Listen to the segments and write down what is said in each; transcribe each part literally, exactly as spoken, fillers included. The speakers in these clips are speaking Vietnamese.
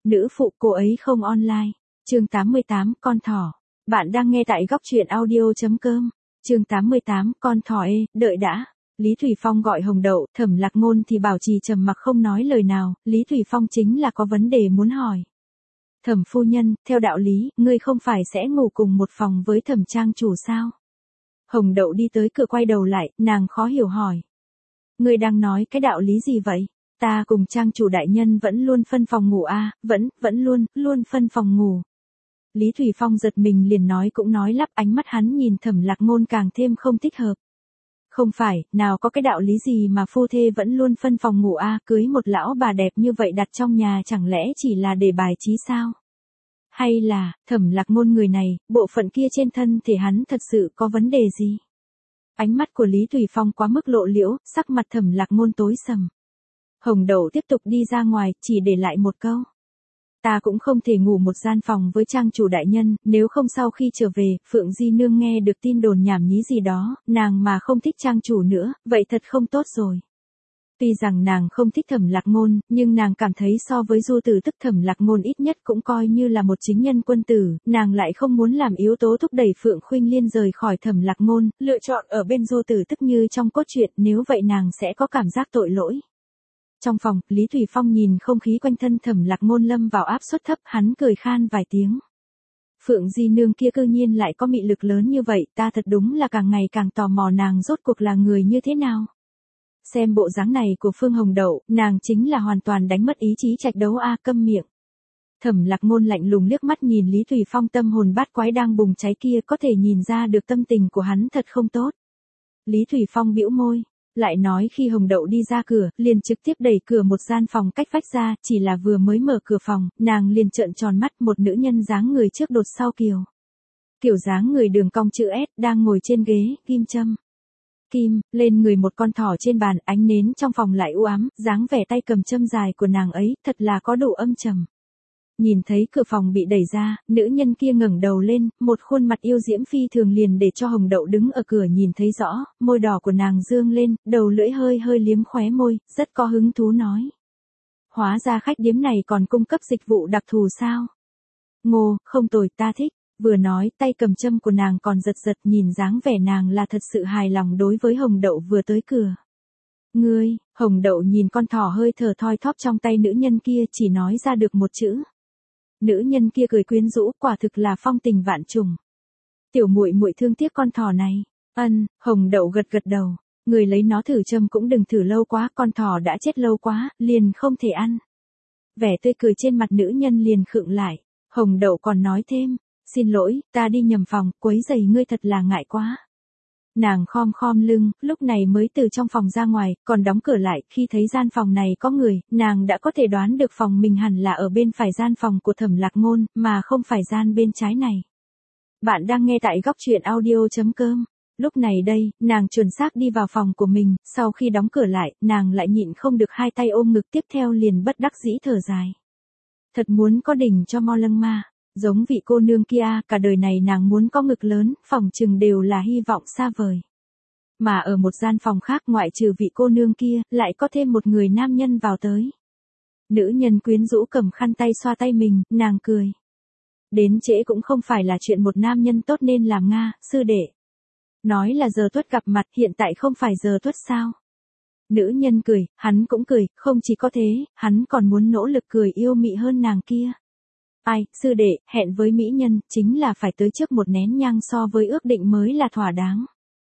Nữ phụ cô ấy không online. Chương tám mươi tám, con thỏ. Bạn đang nghe tại góc truyện audio.com. Chương tám mươi tám, con thỏ ê, đợi đã. Lý Thủy Phong gọi Hồng Đậu, Thẩm Lạc Ngôn thì bảo trì trầm mặc không nói lời nào, Lý Thủy Phong chính là có vấn đề muốn hỏi. Thẩm phu nhân, theo đạo lý, ngươi không phải sẽ ngủ cùng một phòng với Thẩm trang chủ sao? Hồng Đậu đi tới cửa quay đầu lại, nàng khó hiểu hỏi. Ngươi đang nói cái đạo lý gì vậy? Ta cùng trang chủ đại nhân vẫn luôn phân phòng ngủ à, vẫn, vẫn luôn, luôn phân phòng ngủ. Lý Thủy Phong giật mình liền nói cũng nói lắp, ánh mắt hắn nhìn Thẩm Lạc Ngôn càng thêm không thích hợp. Không phải, nào có cái đạo lý gì mà phu thê vẫn luôn phân phòng ngủ à, cưới một lão bà đẹp như vậy đặt trong nhà chẳng lẽ chỉ là để bài trí sao? Hay là, Thẩm Lạc Ngôn người này, bộ phận kia trên thân thể hắn thật sự có vấn đề gì? Ánh mắt của Lý Thủy Phong quá mức lộ liễu, sắc mặt Thẩm Lạc Ngôn tối sầm. Hồng Đậu tiếp tục đi ra ngoài, chỉ để lại một câu. Ta cũng không thể ngủ một gian phòng với trang chủ đại nhân, nếu không sau khi trở về, Phượng Di Nương nghe được tin đồn nhảm nhí gì đó, nàng mà không thích trang chủ nữa, vậy thật không tốt rồi. Tuy rằng nàng không thích Thẩm Lạc Ngôn, nhưng nàng cảm thấy so với Du Tử Tức Thẩm Lạc Ngôn ít nhất cũng coi như là một chính nhân quân tử, nàng lại không muốn làm yếu tố thúc đẩy Phượng Khuynh Liên rời khỏi Thẩm Lạc Ngôn, lựa chọn ở bên Du Tử Tức như trong cốt truyện, nếu vậy nàng sẽ có cảm giác tội lỗi. Trong phòng, Lý Thủy Phong nhìn không khí quanh thân Thẩm Lạc Ngôn lâm vào áp suất thấp, hắn cười khan vài tiếng. Phượng Di Nương kia cư nhiên lại có mị lực lớn như vậy, ta thật đúng là càng ngày càng tò mò nàng rốt cuộc là người như thế nào. Xem bộ dáng này của Phương Hồng Đậu, nàng chính là hoàn toàn đánh mất ý chí trạch đấu a, à, câm miệng. Thẩm Lạc Ngôn lạnh lùng liếc mắt nhìn Lý Thủy Phong tâm hồn bát quái đang bùng cháy kia, có thể nhìn ra được tâm tình của hắn thật không tốt. Lý Thủy Phong bĩu môi, lại nói khi Hồng Đậu đi ra cửa, liền trực tiếp đẩy cửa một gian phòng cách vách ra, chỉ là vừa mới mở cửa phòng, nàng liền trợn tròn mắt, một nữ nhân dáng người trước đột sau kiều. Kiểu dáng người đường cong chữ S, đang ngồi trên ghế, kim châm. Kim, lên người một con thỏ trên bàn, ánh nến trong phòng lại u ám, dáng vẻ tay cầm châm dài của nàng ấy, thật là có đủ âm trầm. Nhìn thấy cửa phòng bị đẩy ra, nữ nhân kia ngẩng đầu lên, một khuôn mặt yêu diễm phi thường liền để cho Hồng Đậu đứng ở cửa nhìn thấy rõ, môi đỏ của nàng dương lên, đầu lưỡi hơi hơi liếm khóe môi, rất có hứng thú nói. Hóa ra khách điếm này còn cung cấp dịch vụ đặc thù sao? Ngô, không tồi, ta thích. Vừa nói, tay cầm châm của nàng còn giật giật, nhìn dáng vẻ nàng là thật sự hài lòng đối với Hồng Đậu vừa tới cửa. Ngươi, Hồng Đậu nhìn con thỏ hơi thở thoi thóp trong tay nữ nhân kia, chỉ nói ra được một chữ. Nữ nhân kia cười quyến rũ, quả thực là phong tình vạn trùng. Tiểu muội muội thương tiếc con thỏ này. Ân, Hồng Đậu gật gật đầu. Người lấy nó thử châm cũng đừng thử lâu quá, con thỏ đã chết lâu quá, liền không thể ăn. Vẻ tươi cười trên mặt nữ nhân liền khựng lại. Hồng Đậu còn nói thêm. Xin lỗi, ta đi nhầm phòng, quấy rầy ngươi thật là ngại quá. Nàng khom khom lưng, lúc này mới từ trong phòng ra ngoài, còn đóng cửa lại, khi thấy gian phòng này có người, nàng đã có thể đoán được phòng mình hẳn là ở bên phải gian phòng của Thẩm Lạc Ngôn, mà không phải gian bên trái này. Bạn đang nghe tại góc truyện audio.com. Lúc này đây, nàng chuẩn xác đi vào phòng của mình, sau khi đóng cửa lại, nàng lại nhịn không được hai tay ôm ngực, tiếp theo liền bất đắc dĩ thở dài. Thật muốn có đỉnh cho mo lăng ma. Giống vị cô nương kia, cả đời này nàng muốn có ngực lớn, phòng chừng đều là hy vọng xa vời. Mà ở một gian phòng khác ngoại trừ vị cô nương kia, lại có thêm một người nam nhân vào tới. Nữ nhân quyến rũ cầm khăn tay xoa tay mình, nàng cười. Đến trễ cũng không phải là chuyện một nam nhân tốt nên làm nga, sư đệ. Nói là giờ tuất gặp mặt, hiện tại không phải giờ tuất sao? Nữ nhân cười, hắn cũng cười, không chỉ có thế, hắn còn muốn nỗ lực cười yêu mị hơn nàng kia. Ai, sư đệ, hẹn với mỹ nhân, chính là phải tới trước một nén nhang so với ước định mới là thỏa đáng.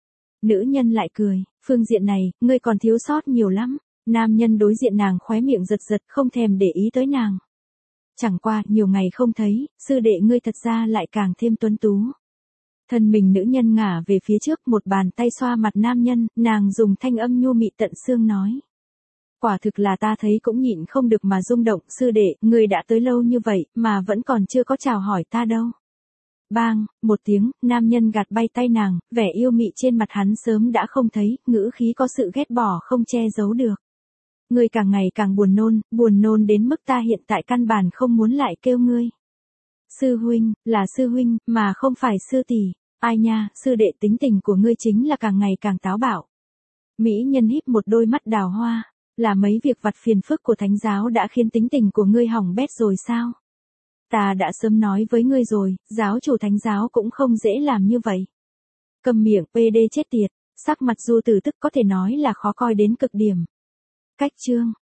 Nữ nhân lại cười, phương diện này, ngươi còn thiếu sót nhiều lắm. Nam nhân đối diện nàng khóe miệng giật giật, không thèm để ý tới nàng. Chẳng qua, nhiều ngày không thấy, sư đệ ngươi thật ra lại càng thêm tuấn tú. Thân mình nữ nhân ngả về phía trước, một bàn tay xoa mặt nam nhân, nàng dùng thanh âm nhu mị tận xương nói. Quả thực là ta thấy cũng nhịn không được mà rung động, sư đệ, ngươi đã tới lâu như vậy, mà vẫn còn chưa có chào hỏi ta đâu. Bang, một tiếng, nam nhân gạt bay tay nàng, vẻ yêu mị trên mặt hắn sớm đã không thấy, ngữ khí có sự ghét bỏ không che giấu được. Ngươi càng ngày càng buồn nôn, buồn nôn đến mức ta hiện tại căn bản không muốn lại kêu ngươi. Sư huynh, là sư huynh, mà không phải sư tỷ. Ai nha, sư đệ tính tình của ngươi chính là càng ngày càng táo bạo. Mỹ nhân híp một đôi mắt đào hoa. Là mấy việc vặt phiền phức của thánh giáo đã khiến tính tình của ngươi hỏng bét rồi sao? Ta đã sớm nói với ngươi rồi, giáo chủ thánh giáo cũng không dễ làm như vậy. Cầm miệng, pê đê chết tiệt, sắc mặt Du Tử Tức có thể nói là khó coi đến cực điểm. Cách chương